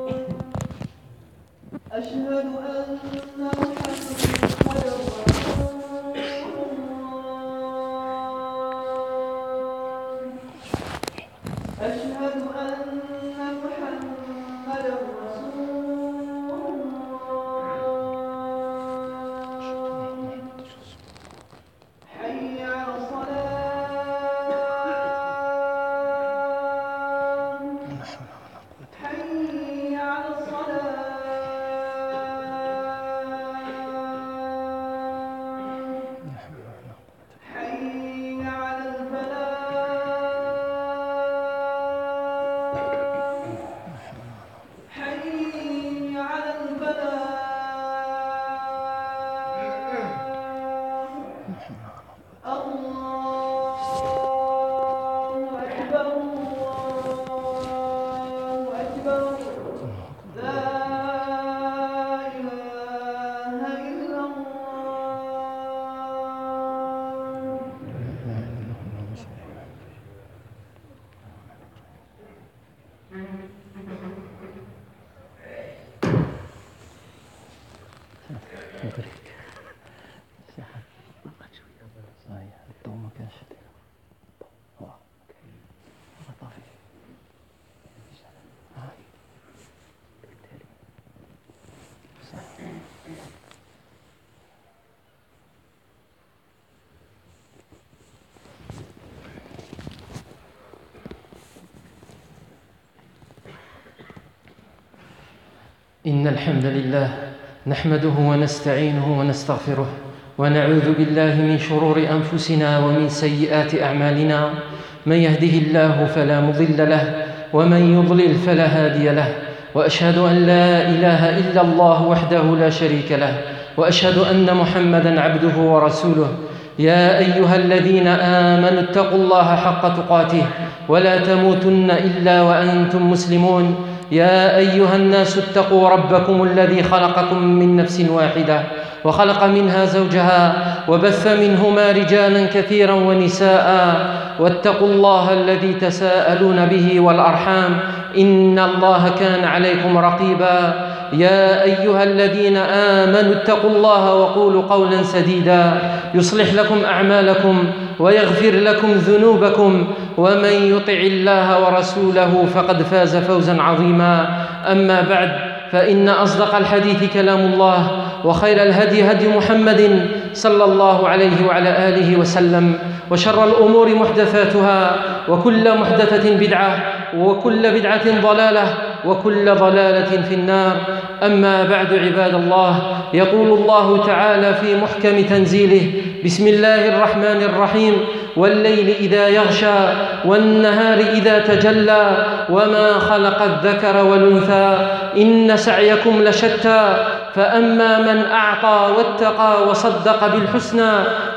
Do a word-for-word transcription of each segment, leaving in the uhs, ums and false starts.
أشهد أن محمدا رسول الله. أشهد أن محمدا رسول الله. حي على الصلاة. حي على الصلاة. حي على الفلاح. حي على الفلاح. الله أكبر الله أكبر. لا إله إلا الله. إن الحمد لله نحمده ونستعينه ونستغفره ونعوذ بالله من شرور أنفسنا ومن سيئات أعمالنا. من يهده الله فلا مضل له ومن يضلل فلا هادي له، وأشهد أن لا إله إلا الله وحده لا شريك له، وأشهد أن محمدًا عبده ورسوله. يا أيها الذين آمنوا اتقوا الله حق تقاته ولا تموتن إلا وأنتم مسلمون. يا أيها الناس اتقوا ربكم الذي خلقكم من نفس واحدة وخلق منها زوجها وبث منهما رجالا كثيرا ونساء، واتقوا الله الذي تساءلون به والأرحام إن الله كان عليكم رقيبا. يا أيها الذين آمنوا اتقوا الله وقولوا قولا سديدا يصلح لكم أعمالكم ويغفر لكم ذنوبكم، ومن يطع الله ورسوله فقد فاز فوزا عظيما. أما بعد، فإن أصدق الحديث كلام الله، وخير الهدي هدي محمد صلى الله عليه وعلى آله وسلم، وشر الأمور محدثاتها، وكل محدثة بدعة، وكل بدعة ضلالة، وكل ضلالة في النار. أما بعد، عباد الله، يقول الله تعالى في محكم تنزيله: بسم الله الرحمن الرحيم: والليل إذا يغشى والنهار إذا تجلى وما خلق الذكر والأنثى إن سعيكم لشتى فأما من أعطى واتقى وصدق بالحسنى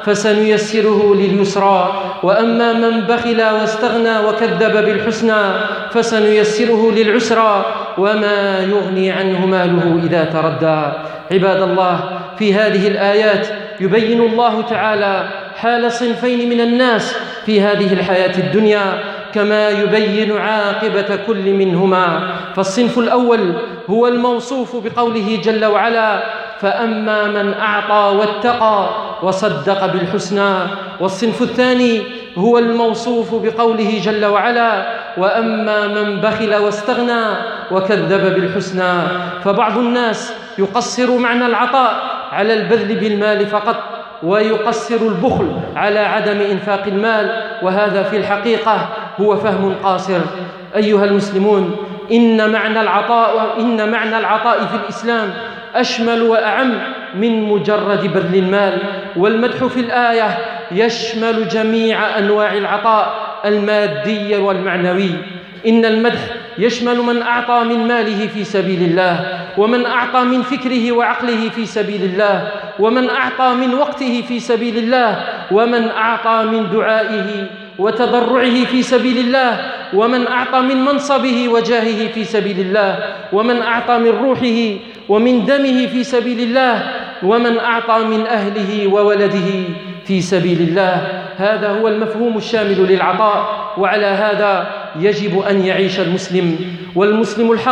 فسنيسره لليسرى، وأما من بخل واستغنى وكذب بالحسنى فسنيسره للعسرى، وما يغني عنه ماله إذا تردى. عباد الله، في هذه الآيات يبين الله تعالى حال صنفين من الناس في هذه الحياة الدنيا، كما يبين عاقبة كل منهما. فالصنف الأول هو الموصوف بقوله جل وعلا: فأما من أعطى واتقى وصدق بالحسنى. والصنف الثاني هو الموصوف بقوله جل وعلا: وأما من بخل واستغنى وكذب بالحسنى. فبعض الناس يقصر معنى العطاء على البذل بالمال فقط، ويقصر البخل على عدم إنفاق المال، وهذا في الحقيقة هو فهم قاصر. أيها المسلمون، إن معنى العطاء إن معنى العطاء في الإسلام أشمل وأعم من مجرد بذل المال، والمدح في الآية يشمل جميع أنواع العطاء المادي والمعنوي. إن المدح يشمل من أعطى من ماله في سبيل الله، ومن أعطى من فكره وعقله في سبيل الله، ومن أعطى من وقته في سبيل الله، ومن أعطى من دعائه وتضرعه في سبيل الله، ومن أعطى من منصبه وجاهه في سبيل الله، ومن أعطى من روحه ومن دمه في سبيل الله، ومن أعطى من أهله وولده في سبيل الله. هذا هو المفهوم الشامل للعطاء، وعلى هذا يجب أن يعيش المسلم. والمسلم الحق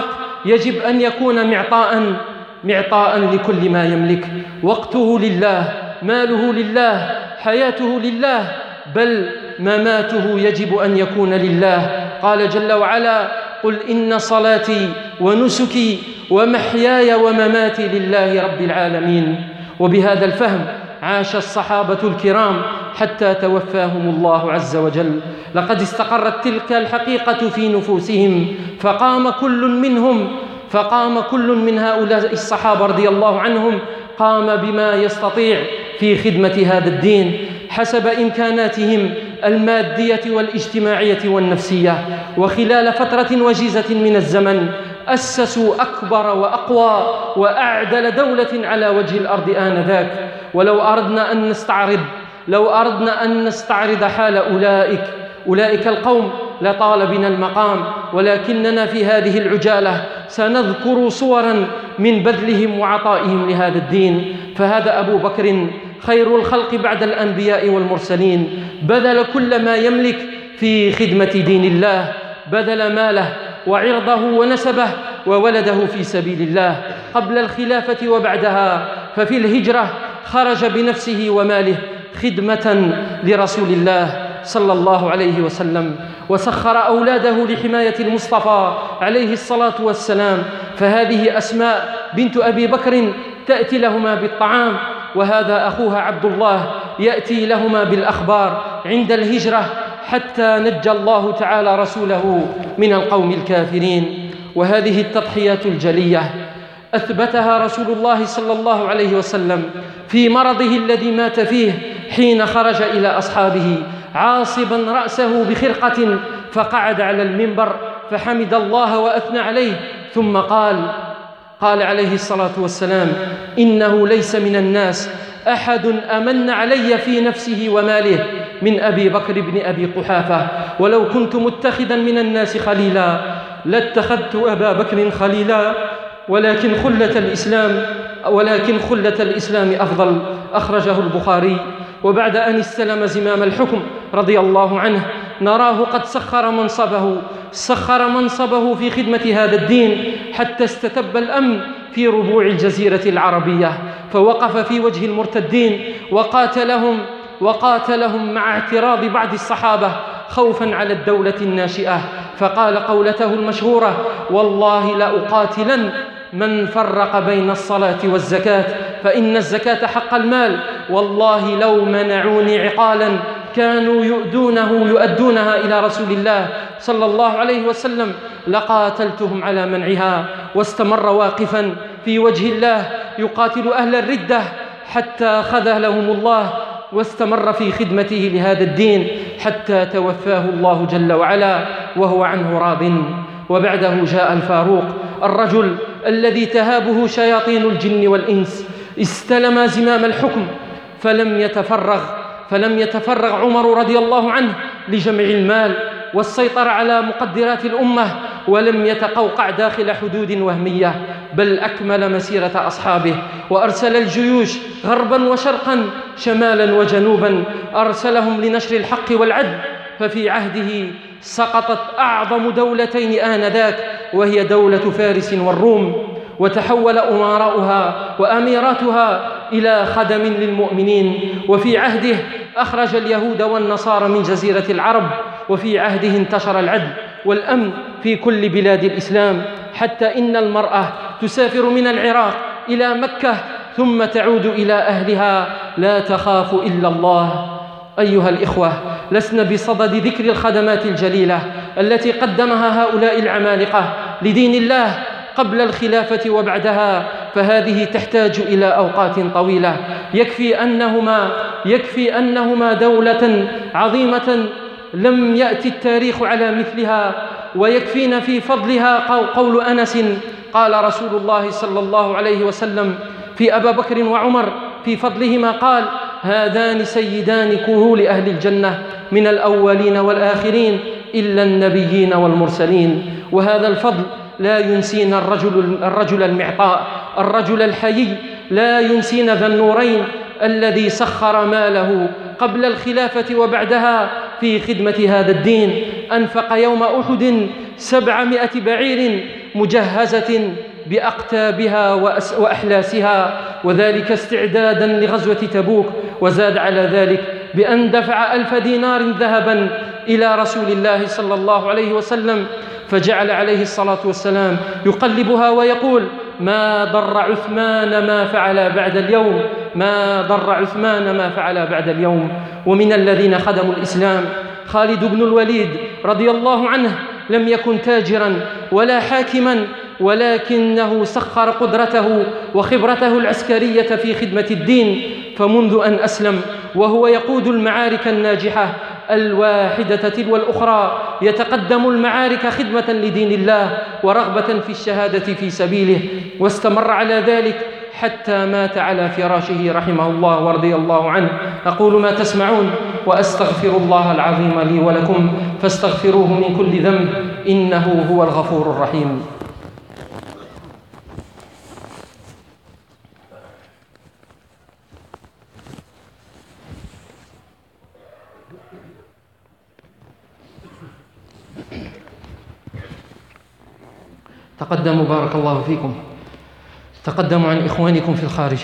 يجب أن يكون معطاء معطاء لكل ما يملك. وقته لله، ماله لله، حياته لله، بل مماته يجب أن يكون لله. قال جل وعلا: قل إن صلاتي ونسكي ومحياي ومماتي لله رب العالمين. وبهذا الفهم عاش الصحابة الكرام حتى توفاهم الله عز وجل. لقد استقرت تلك الحقيقة في نفوسهم، فقام كل منهم فقام كل من هؤلاء الصحابة رضي الله عنهم قام بما يستطيع في خدمة هذا الدين حسب إمكاناتهم المادية والاجتماعية والنفسية. وخلال فترة وجيزة من الزمن أسسوا أكبر وأقوى وأعدل دولة على وجه الأرض آنذاك. ولو أردنا أن نستعرض لو أردنا أن نستعرض حال أولئك أولئك القوم لطال بنا المقام، ولكننا في هذه العجالة سنذكر صورا من بذلهم وعطائهم لهذا الدين. فهذا أبو بكر خير الخلق بعد الأنبياء والمرسلين، بذل كل ما يملك في خدمة دين الله، بذل ماله وعرضه ونسبه وولده في سبيل الله قبل الخلافة وبعدها. ففي الهجرة خرج بنفسه وماله خدمة لرسول الله صلى الله عليه وسلم، وسخر أولاده لحماية المصطفى عليه الصلاة والسلام. فهذه أسماء بنت أبي بكر تأتي لهما بالطعام، وهذا أخوها عبد الله يأتي لهما بالأخبار عند الهجرة حتى نجى الله تعالى رسوله من القوم الكافرين. وهذه التضحيات الجلية أثبتها رسول الله صلى الله عليه وسلم في مرضه الذي مات فيه، حين خرج إلى أصحابه عاصبا رأسه بخرقة، فقعد على المنبر فحمد الله وأثنى عليه، ثم قال قال عليه الصلاة والسلام: إنه ليس من الناس أحد أمن علي في نفسه وماله من أبي بكر بن أبي قحافة، ولو كنت متخذا من الناس خليلا لاتخذت أبا بكر خليلا، ولكن خلة الإسلام ولكن خلة الإسلام أفضل. أخرجه البخاري. وبعد أن استلم زمام الحكم رضي الله عنه نراه قد سخر منصبه سخر منصبه في خدمة هذا الدين حتى استتب الأمن في ربوع الجزيرة العربية، فوقف في وجه المرتدين وقاتلهم وقاتلهم مع اعتراض بعض الصحابة خوفا على الدولة الناشئة، فقال قولته المشهورة: والله لأقاتلن من فرق بين الصلاة والزكاة، فإن الزكاة حق المال، والله لو منعوني عقالا كانوا يؤدونه يؤدونها إلى رسول الله صلى الله عليه وسلم لقاتلتهم على منعها. واستمر واقفا في وجه الله يقاتل أهل الردة حتى خذلهم الله، واستمر في خدمته لهذا الدين حتى توفاه الله جل وعلا وهو عنه راض. وبعده جاء الفاروق، الرجل الذي تهابه شياطين الجن والإنس، استلم زمام الحكم فلم يتفرغ فلم يتفرغ عمر رضي الله عنه لجمع المال والسيطرة على مقدرات الأمة، ولم يتقوقع داخل حدود وهمية، بل أكمل مسيرة أصحابه وأرسل الجيوش غربا وشرقا شمالا وجنوبا، أرسلهم لنشر الحق والعدل. ففي عهده سقطت أعظم دولتين آنذاك، وهي دولة فارس والروم، وتحول أمراؤها وأميراتها إلى خدم للمؤمنين. وفي عهده أخرج اليهود والنصارى من جزيرة العرب، وفي عهده انتشر العدل والأمن في كل بلاد الإسلام، حتى إن المرأة تسافر من العراق إلى مكة ثم تعود إلى أهلها لا تخاف إلا الله. أيها الإخوة، لسنا بصدد ذكر الخدمات الجليلة التي قدمها هؤلاء العمالقة لدين الله قبل الخلافة وبعدها، فهذه تحتاج إلى أوقات طويلة. يكفي أنهما يكفي أنهما دولة عظيمة لم يأتي التاريخ على مثلها، ويكفينا في فضلها قول أنس قال رسول الله صلى الله عليه وسلم في أبا بكر وعمر في فضلهما قال: هذان سيدان كهول أهل الجنة من الأولين والآخرين إلا النبيين والمرسلين. وهذا الفضل لا ينسينا الرجل, الرجل المعطاء، الرجل الحيي، لا ينسينا ذا النورين الذي سخر ماله قبل الخلافة وبعدها في خدمة هذا الدين. أنفق يوم أحد سبعمائة بعير مجهزة بأقتابها وأحلاسها، وذلك استعدادا لغزوة تبوك. وزاد على ذلك بأن دفع ألف دينار ذهبا إلى رسول الله صلى الله عليه وسلم، فجعل عليه الصلاة والسلام يقلبها ويقول: ما ضر عثمان ما فعل بعد اليوم، ما ضر عثمان ما فعل بعد اليوم. ومن الذين خدموا الإسلام خالد بن الوليد رضي الله عنه، لم يكن تاجرا ولا حاكما، ولكنه سخر قدرته وخبرته العسكرية في خدمة الدين، فمنذ أن أسلم وهو يقود المعارك الناجحة الواحدة تلو الأخرى، يتقدم المعارك خدمة لدين الله ورغبة في الشهادة في سبيله، واستمر على ذلك حتى مات على فراشه رحمه الله ورضي الله عنه. أقول ما تسمعون وأستغفر الله العظيم لي ولكم، فاستغفروه من كل ذنب، إنه هو الغفور الرحيم. تقدموا بارك الله فيكم، تقدموا عن إخوانكم في الخارج.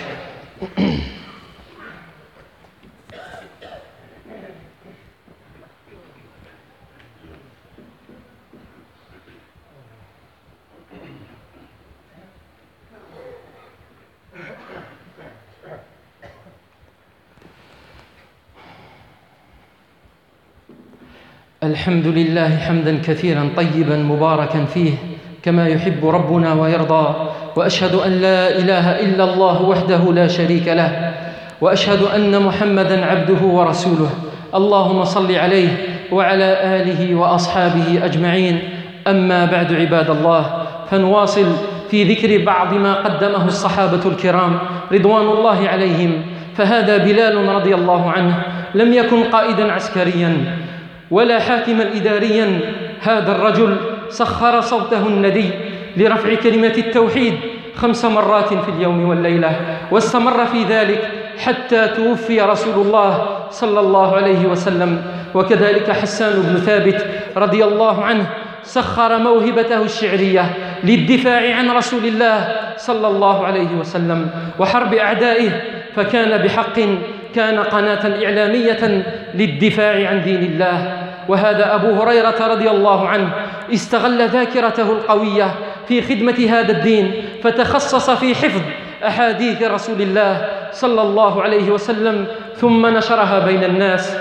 الحمد لله حمدا كثيرا طيبا مباركا فيه كما يحب ربنا ويرضى، وأشهد أن لا إله إلا الله وحده لا شريك له، وأشهد أن محمدًا عبده ورسوله. اللهم صل عليه وعلى آله وأصحابه أجمعين. أما بعد عباد الله، فنواصل في ذكر بعض ما قدمه الصحابة الكرام رضوان الله عليهم. فهذا بلال رضي الله عنه لم يكن قائدًا عسكريًا ولا حاكمًا إداريًا، هذا الرجل سخر صوته الندي لرفع كلمة التوحيد خمس مرات في اليوم والليلة، واستمر في ذلك حتى توفي رسول الله صلى الله عليه وسلم. وكذلك حسان بن ثابت رضي الله عنه سخر موهبته الشعرية للدفاع عن رسول الله صلى الله عليه وسلم وحرب أعدائه، فكان بحق كان قناة إعلامية للدفاع عن دين الله. وهذا أبو هريرة رضي الله عنه استغل ذاكرته القوية في خدمة هذا الدين، فتخصص في حفظ أحاديث رسول الله صلى الله عليه وسلم ثم نشرها بين الناس،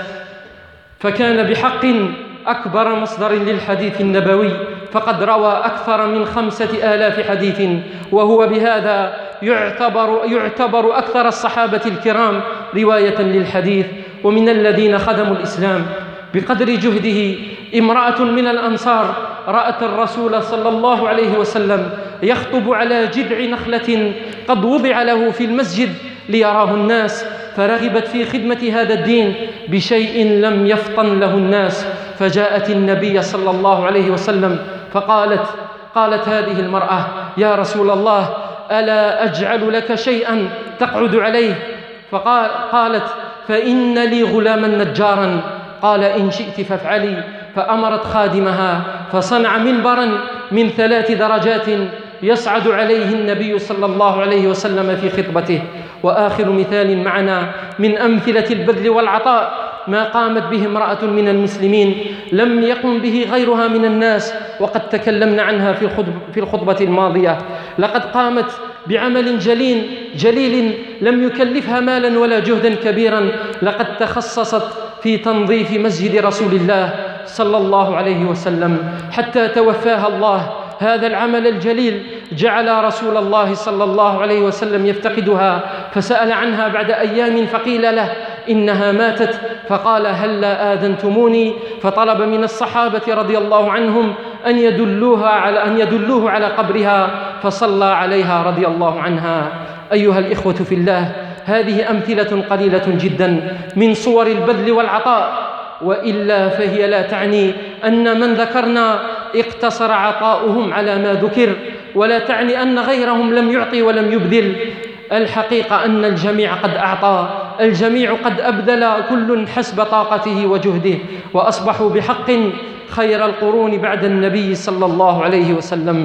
فكان بحق أكبر مصدر للحديث النبوي، فقد روى أكثر من خمسة آلاف حديث، وهو بهذا يعتبر, يعتبر أكثر الصحابة الكرام رواية للحديث. ومن الذين خدموا الإسلام بقدر جهده امرأة من الأنصار رأت الرسول صلى الله عليه وسلم يخطب على جذع نخلة قد وضع له في المسجد ليراه الناس، فرغبت في خدمة هذا الدين بشيء لم يفطن له الناس، فجاءت النبي صلى الله عليه وسلم فقالت قالت هذه المرأة: يا رسول الله، ألا أجعل لك شيئا تقعد عليه؟ فقال قالت: فإن لي غلاما نجارا. قال: إن شئت فافعلي. فأمرت خادمها فصنع منبرا من ثلاث درجات يصعد عليه النبي صلى الله عليه وسلم في خطبته. وآخر مثال معنا من أمثلة البذل والعطاء ما قامت به امرأة من المسلمين لم يقم به غيرها من الناس، وقد تكلمنا عنها في الخطبة الماضية. لقد قامت بعمل جليل جليل لم يكلفها مالا ولا جهدا كبيرا، لقد تخصصت في تنظيف مسجد رسول الله صلى الله عليه وسلم حتى توفاها الله. هذا العمل الجليل جعل رسول الله صلى الله عليه وسلم يفتقدها، فسأل عنها بعد أيام فقيل له إنها ماتت، فقال: هلا آذنتموني؟ فطلب من الصحابة رضي الله عنهم أن يدلوها على أن يدلوه على قبرها، فصلى عليها رضي الله عنها. أيها الإخوة في الله، هذه أمثلة قليلة جدا من صور البذل والعطاء، وإلا فهي لا تعني أن من ذكرنا اقتصر عطاؤهم على ما ذكر، ولا تعني أن غيرهم لم يعطي ولم يبذل. الحقيقة أن الجميع قد أعطى، الجميع قد أبذل، كل حسب طاقته وجهده، وأصبحوا بحق خير القرون بعد النبي صلى الله عليه وسلم.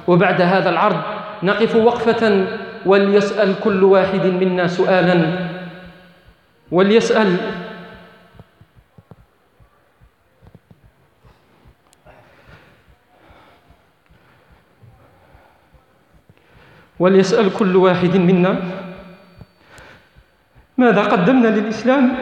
وبعد هذا العرض نقف وقفة وليسأل كل واحد منا سؤالا وليسأل وليسأل كل واحد منا ماذا قدمنا للإسلام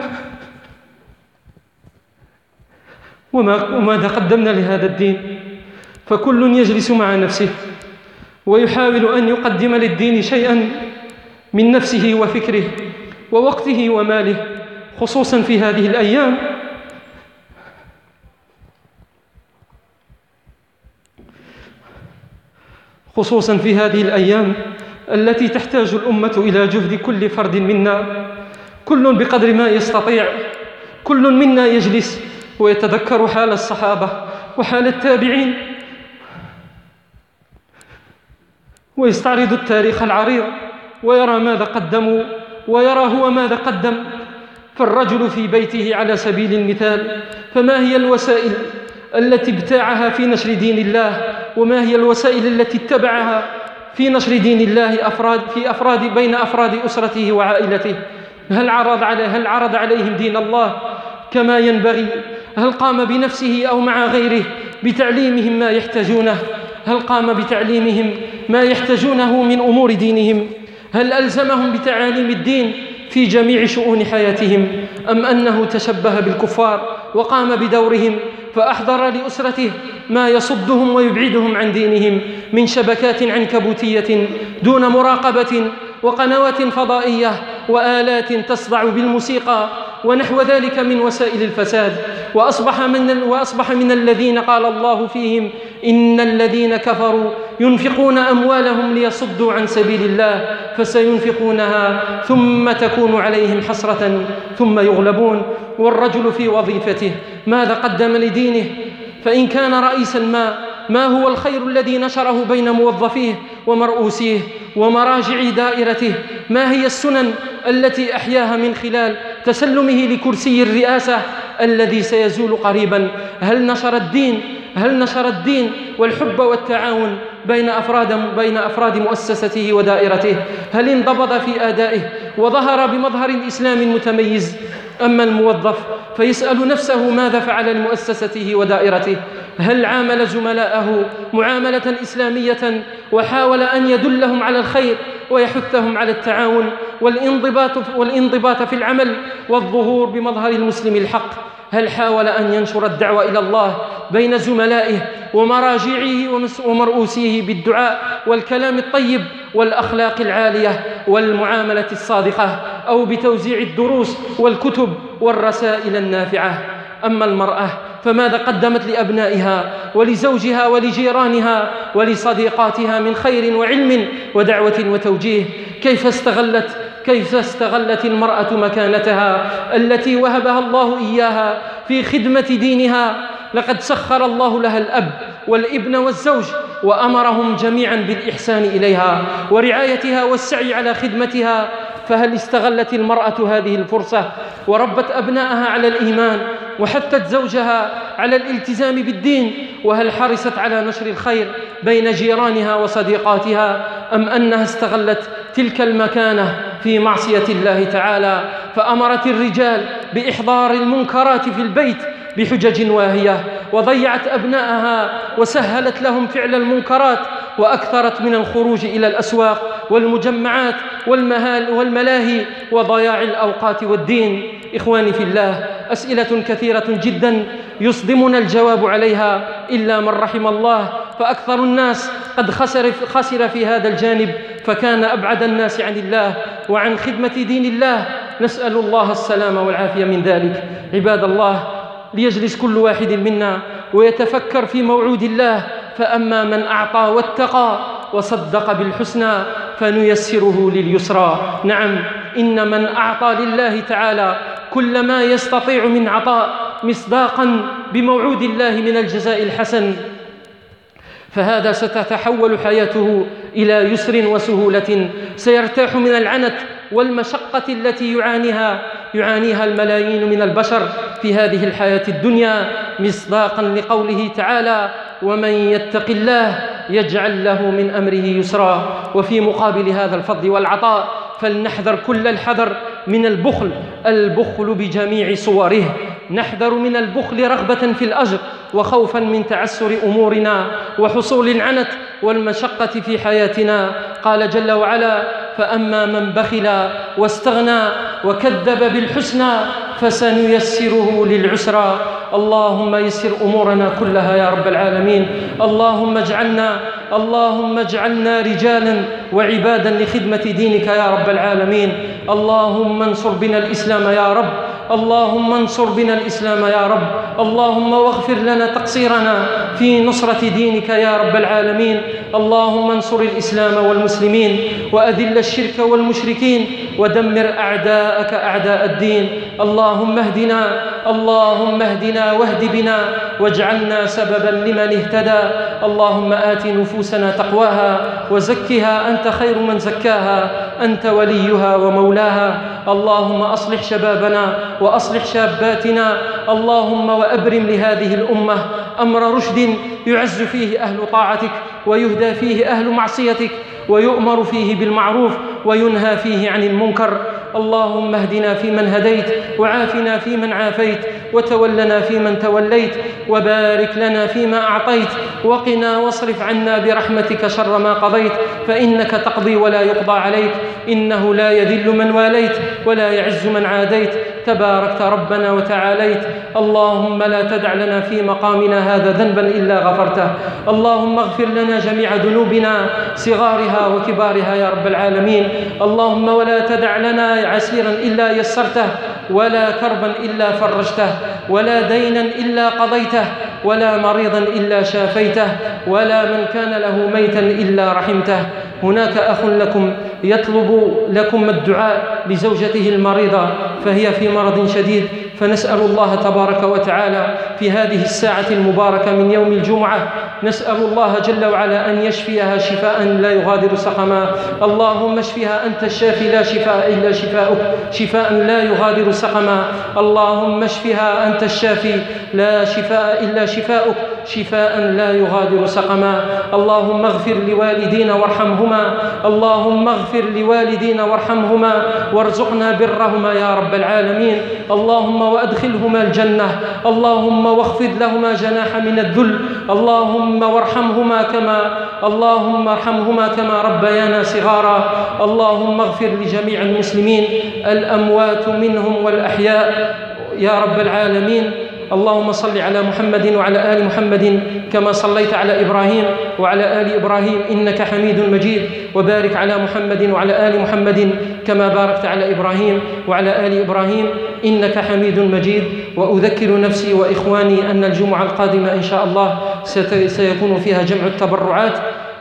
وماذا قدمنا لهذا الدين. فكل يجلس مع نفسه ويحاول أن يقدم للدين شيئا من نفسه وفكره ووقته وماله، خصوصا في هذه الأيام خصوصا في هذه الأيام التي تحتاج الأمة إلى جهد كل فرد منا، كل بقدر ما يستطيع. كل منا يجلس ويتذكر حال الصحابة وحال التابعين ويستعرض التاريخ العريض ويرى ماذا قدموا ويرى هو ماذا قدم. فالرجل في بيته على سبيل المثال، فما هي الوسائل التي ابتاعها في نشر دين الله، وما هي الوسائل التي اتبعها في نشر دين الله أفراد في أفراد بين أفراد أسرته وعائلته؟ هل عرض على هل عرض عليهم دين الله كما ينبغي؟ هل قام بنفسه أو مع غيره بتعليمهم ما يحتاجونه؟ هل قام بتعليمهم ما يحتاجونه من أمور دينهم؟ هل ألزمهم بتعاليم الدين في جميع شؤون حياتهم، أم أنه تشبه بالكفار وقام بدورهم فأحضر لأسرته ما يصدهم ويبعدهم عن دينهم من شبكات عنكبوتية دون مراقبة وقنوات فضائية وآلات تصدع بالموسيقى ونحو ذلك من وسائل الفساد؟ وأصبح من, وأصبح من الذين قال الله فيهم إن الذين كفروا ينفقون أموالهم ليصدوا عن سبيل الله فسينفقونها ثم تكون عليهم حسرة ثم يغلبون. والرجل في وظيفته ماذا قدم لدينه؟ فإن كان رئيسا ما ما هو الخير الذي نشره بين موظفيه ومرؤوسيه ومراجع دائرته؟ ما هي السنن التي أحياها من خلال تسلمه لكرسي الرئاسة الذي سيزول قريبا؟ هل نشر الدين هل نشر الدين والحب والتعاون بين أفراد بين أفراد مؤسسته ودائرته؟ هل انضبط في آدائه وظهر بمظهر الإسلام المتميز؟ أما الموظف فيسأل نفسه ماذا فعل لمؤسسته ودائرته؟ هل عامل زملائه معاملة إسلامية وحاول أن يدلهم على الخير ويحثهم على التعاون والانضباط والانضباط في العمل والظهور بمظهر المسلم الحق؟ هل حاول أن ينشر الدعوة إلى الله بين زملائه ومراجعيه ومرؤوسيه بالدعاء والكلام الطيب والأخلاق العالية والمعاملة الصادقة، أو بتوزيع الدروس والكتب والرسائل النافعة؟ أما المرأة فماذا قدمت لأبنائها ولزوجها ولجيرانها ولصديقاتها من خير وعلم ودعوة وتوجيه؟ كيف استغلت كيف استغلت المرأة مكانتها التي وهبها الله إياها في خدمة دينها؟ لقد سخر الله لها الأب والابن والزوج وأمرهم جميعا بالإحسان إليها ورعايتها والسعي على خدمتها. فهل استغلت المرأة هذه الفرصة وربت أبنائها على الإيمان وحثت زوجها على الالتزام بالدين؟ وهل حرصت على نشر الخير بين جيرانها وصديقاتها، أم أنها استغلت تلك المكانة في معصية الله تعالى فأمرت الرجال بإحضار المنكرات في البيت بحجج واهية وضيعت أبنائها وسهلت لهم فعل المنكرات وأكثرت من الخروج إلى الأسواق والمجمعات والملاهي وضياع الأوقات والدين؟ إخواني في الله، أسئلة كثيرة جدا يصدمنا الجواب عليها إلا من رحم الله، فأكثر الناس قد خسر, خسر في هذا الجانب، فكان أبعد الناس عن الله وعن خدمة دين الله. نسأل الله السلامة والعافية من ذلك. عباد الله، ليجلس كل واحد منا ويتفكر في موعود الله، فأما من أعطى واتقى وصدق بالحسنى فنيسره لليسرى. نعم، إن من أعطى لله تعالى كل ما يستطيع من عطاء مصداقا بموعود الله من الجزاء الحسن، فهذا ستتحول حياته إلى يسر وسهولة، سيرتاح من العنت والمشقة التي يعانيها يعانيها الملايين من البشر في هذه الحياة الدنيا، مصداقا لقوله تعالى: ومن يتق الله يجعل له من أمره يسرا. وفي مقابل هذا الفضل والعطاء فلنحذر كل الحذر من البخل، البخل بجميع صوره. نحذر من البخل رغبة في الأجر وخوفا من تعسر أمورنا وحصول العنت والمشقة في حياتنا. قال جل وعلا: فأما من بخل واستغنى وكذب بالحسنى فسنيسره للعسرى. اللهم يسر أمورنا كلها يا رب العالمين. اللهم اجعلنا اللهم اجعلنا رجالا وعبادا لخدمة دينك يا رب العالمين. اللهم انصر بنا الإسلام يا رب. اللهم انصر بنا الإسلام يا رب. اللهم واغفر لنا تقصيرنا في نصرة دينك يا رب العالمين. اللهم انصر الإسلام والمسلمين وأذل الشرك والمشركين ودمر أعداءك أعداء الدين. اللهم اهدنا اللهم اهدنا واهد بنا واجعلنا سببا لمن اهتدى. اللهم آت نفوسنا تقواها وزكها أنت خير من زكاها، أنت وليها ومولاها. اللهم أصلح شبابنا وأصلح شاباتنا. اللهم وأبرم لهذه الأمة أمر رشد يعز فيه أهل طاعتك ويهدى فيه أهل معصيتك ويؤمر فيه بالمعروف وينهى فيه عن المنكر. اللهم اهدنا فيمن هديت وعافنا فيمن عافيت وتولنا فيمن توليت وبارك لنا فيما أعطيت وقنا واصرف عنا برحمتك شر ما قضيت، فإنك تقضي ولا يقضى عليك، إنه لا يذل من واليت ولا يعز من عاديت، تباركت ربنا وتعاليت. اللهم لا تدع لنا في مقامنا هذا ذنبا إلا غفرته. اللهم اغفر لنا جميع ذنوبنا صغارها وكبارها يا رب العالمين. اللهم ولا تدع لنا عسيرا إلا يسرته ولا كربا إلا فرجته ولا دينا إلا قضيته ولا مريضا إلا شافيته ولا من كان له ميتا إلا رحمته. هناك أخ لكم يطلب لكم الدعاء لزوجته المريضة فهي في مرض شديد، فنسأل الله تبارك وتعالى في هذه الساعة المباركة من يوم الجمعة، نسأل الله جل وعلا أن يشفيها شفاء لا يغادر سقما. اللهم اشفها أنت الشافي لا شفاء إلا شفاؤك شفاء لا يغادر سقما. اللهم اشفها أنت الشافي لا شفاء إلا شفاؤك شفاء لا يغادر سقما. اللهم اغفر لوالدينا وارحمهما اللهم اغفر لوالدينا وارحمهما وارزقنا برهما يا رب العالمين. اللهم وأدخلهما الجنة. اللهم واخفض لهما جناح من الذل. اللهم وارحمهما كما اللهم ارحمهما كما ربيانا صغارا. اللهم اغفر لجميع المسلمين الأموات منهم والأحياء يا رب العالمين. اللهم صل على محمد وعلى آل محمد كما صليت على إبراهيم وعلى آل إبراهيم إنك حميد مجيد، وبارك على محمد وعلى آل محمد كما باركت على إبراهيم وعلى آل إبراهيم إنك حميد مجيد. وأذكر نفسي وإخواني أن الجمعة القادمة إن شاء الله سيكون فيها جمع التبرعات.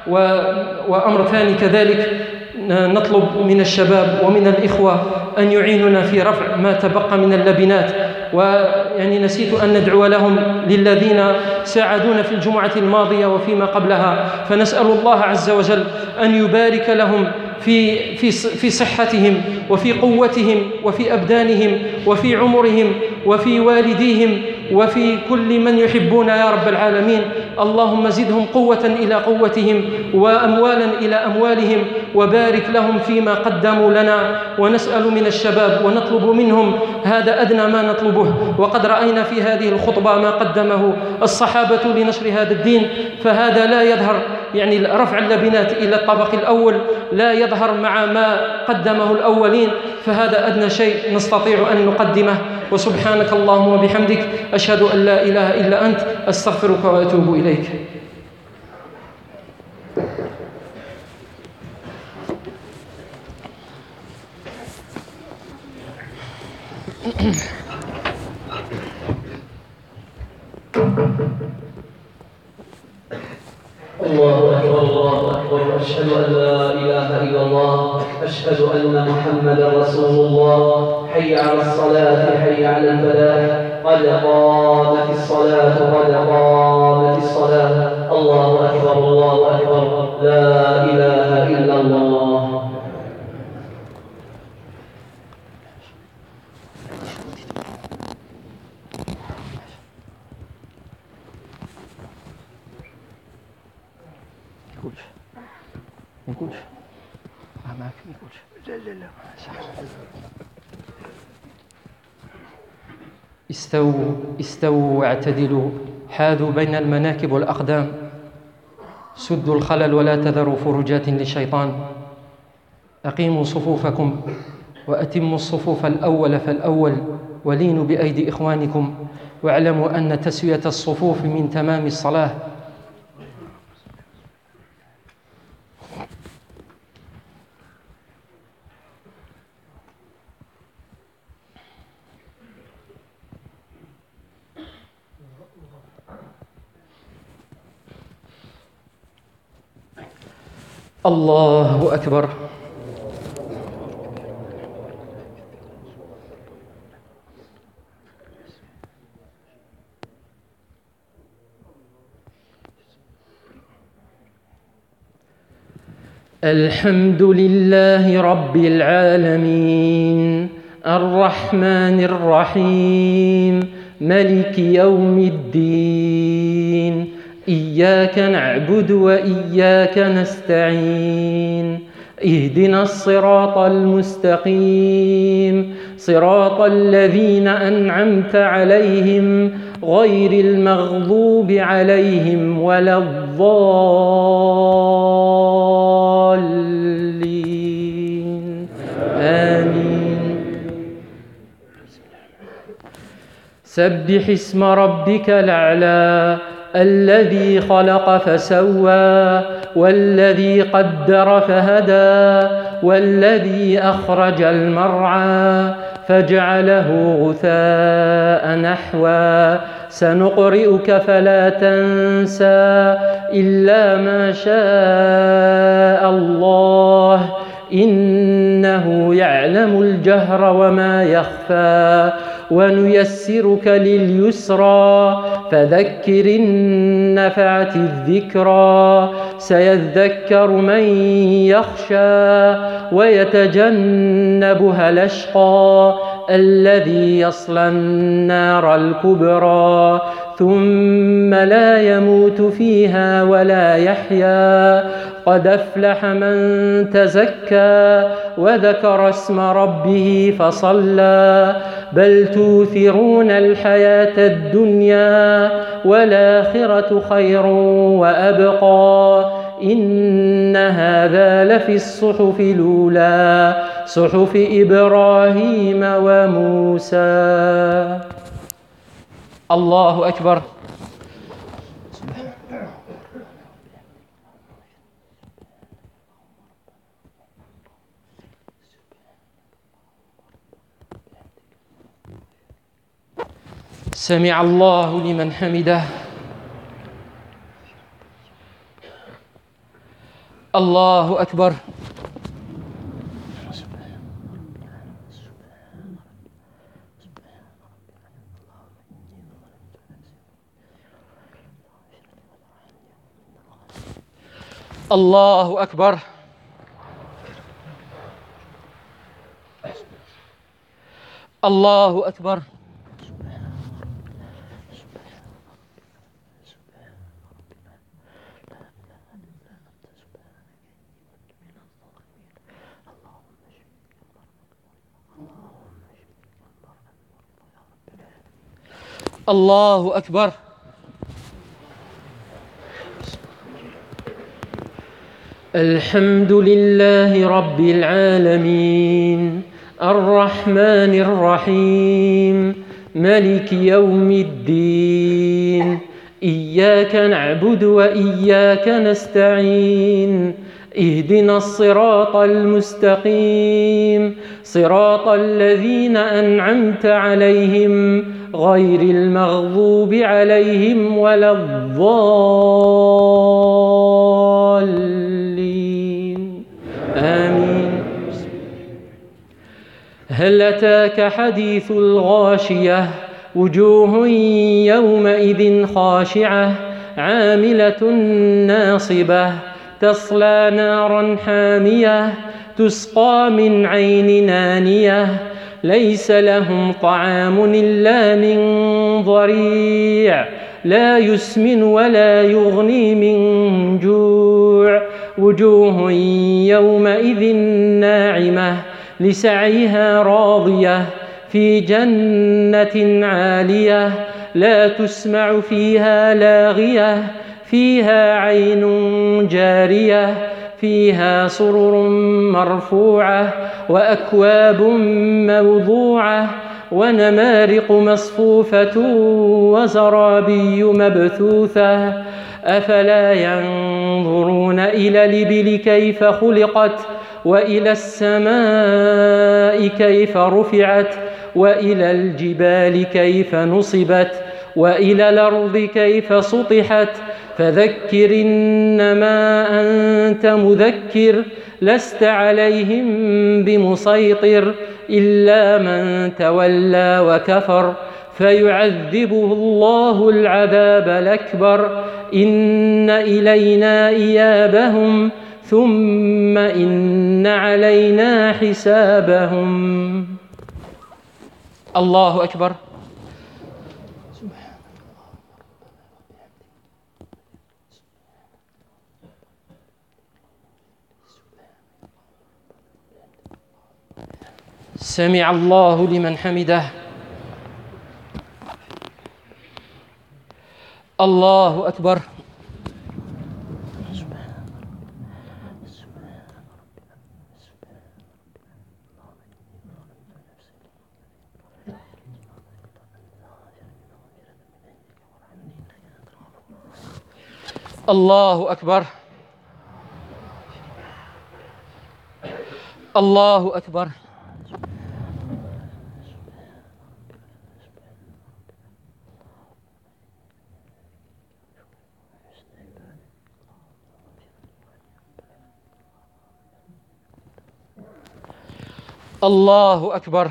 وأمر ثاني كذلك، نطلب من الشباب ومن الإخوة أن يعيننا في رفع ما تبقى من اللبنات. ويعني نسيت أن ندعو لهم للذين ساعدونا في الجمعة الماضية وفيما قبلها، فنسأل الله عز وجل أن يبارك لهم في في في صحتهم وفي قوتهم وفي أبدانهم وفي عمرهم وفي والديهم وفي كل من يحبون يا رب العالمين. اللهم زدهم قوة إلى قوتهم وأموالا إلى أموالهم، وبارك لهم فيما قدموا لنا. ونسأل من الشباب ونطلب منهم، هذا أدنى ما نطلبه، وقد رأينا في هذه الخطبة ما قدمه الصحابة لنشر هذا الدين، فهذا لا يظهر، يعني رفع اللبنات إلى الطبق الأول لا يظهر مع ما قدمه الأولين، فهذا أدنى شيء نستطيع أن نقدمه. وسبحانك اللهم وبحمدك أشهد أن لا إله إلا أنت أستغفرك وأتوب إليك. الله أكبر الله أكبر، أشهد أن لا إله إلا الله، أشهد أن محمدا رسول الله. حي على الصلاة حي على الفلاح، قد قامت الصلاة قد قامت الصلاة. الله أكبر الله أكبر، لا إله إلا الله. نقولش راه معك ما يقولش. لا لا لا استووا استووا واعتدلوا، حاذوا بين المناكب والأقدام، سدوا الخلل ولا تذروا فرجات للشيطان، أقيموا صفوفكم وأتموا الصفوف الأول فالأول، ولينوا بأيدي إخوانكم، واعلموا أن تسوية الصفوف من تمام الصلاة. الله أكبر. الحمد لله رب العالمين الرحمن الرحيم ملك يوم الدين، إياك نعبد وإياك نستعين، اهدنا الصراط المستقيم صراط الذين أنعمت عليهم غير المغضوب عليهم ولا الضالين آمين. سبح اسم ربك الأعلى الذي خلق فسوى والذي قدر فهدى والذي أخرج المرعى فجعله غثاء نحوا، سنقرئك فلا تنسى إلا ما شاء الله إنه يعلم الجهر وما يخفى، ونيسرك لليسرى فذكر إن نفعت الذكرى، سيذكر من يخشى ويتجنبها الأشقى الذي يصلى النار الكبرى ثم لا يموت فيها ولا يحيا، قد أفلح من تزكى وذكر اسم ربه فصلى، بل توثرون الحياة الدنيا والآخرة خير وأبقى، إن هذا لفي الصحف الأولى صحف إبراهيم وموسى. الله أكبر. سمع الله لمن حمده. الله أكبر. الله أكبر. الله أكبر. الله أكبر. الحمد لله رب العالمين الرحمن الرحيم ملك يوم الدين، إياك نعبد وإياك نستعين، اهدنا الصراط المستقيم صراط الذين أنعمت عليهم غير المغضوب عليهم ولا الضالين آمين. هل أتاك حديث الغاشية وجوه يومئذ خاشعة عاملة ناصبة تصلى نارا حامية تسقى من عين نانية ليس لهم طعام إلا من ضريع لا يسمن ولا يغني من جوع وجوه يومئذ ناعمة لسعيها راضية في جنة عالية لا تسمع فيها لاغية فيها عين جارية فيها سرر مرفوعة وأكواب موضوعة ونمارق مصفوفة وزرابي مبثوثة أفلا ينظرون إلى الإبل كيف خلقت وإلى السماء كيف رفعت وإلى الجبال كيف نصبت وإلى الأرض كيف سطحت فذكر إنما أنت مذكر لست عليهم بمسيطر إلا من تولى وكفر فيعذبه الله العذاب الأكبر إن إلينا إيابهم ثم إن علينا حسابهم. الله أكبر. سمع الله لمن حمده. الله أكبر. الله أكبر. الله أكبر. الله أكبر.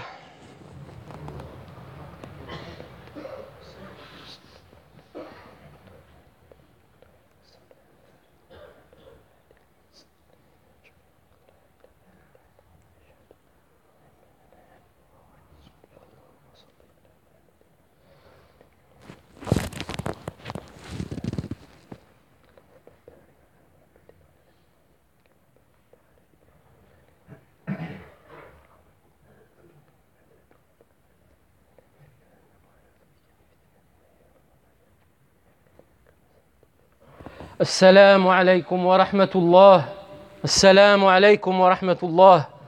السلام عليكم ورحمة الله. السلام عليكم ورحمة الله.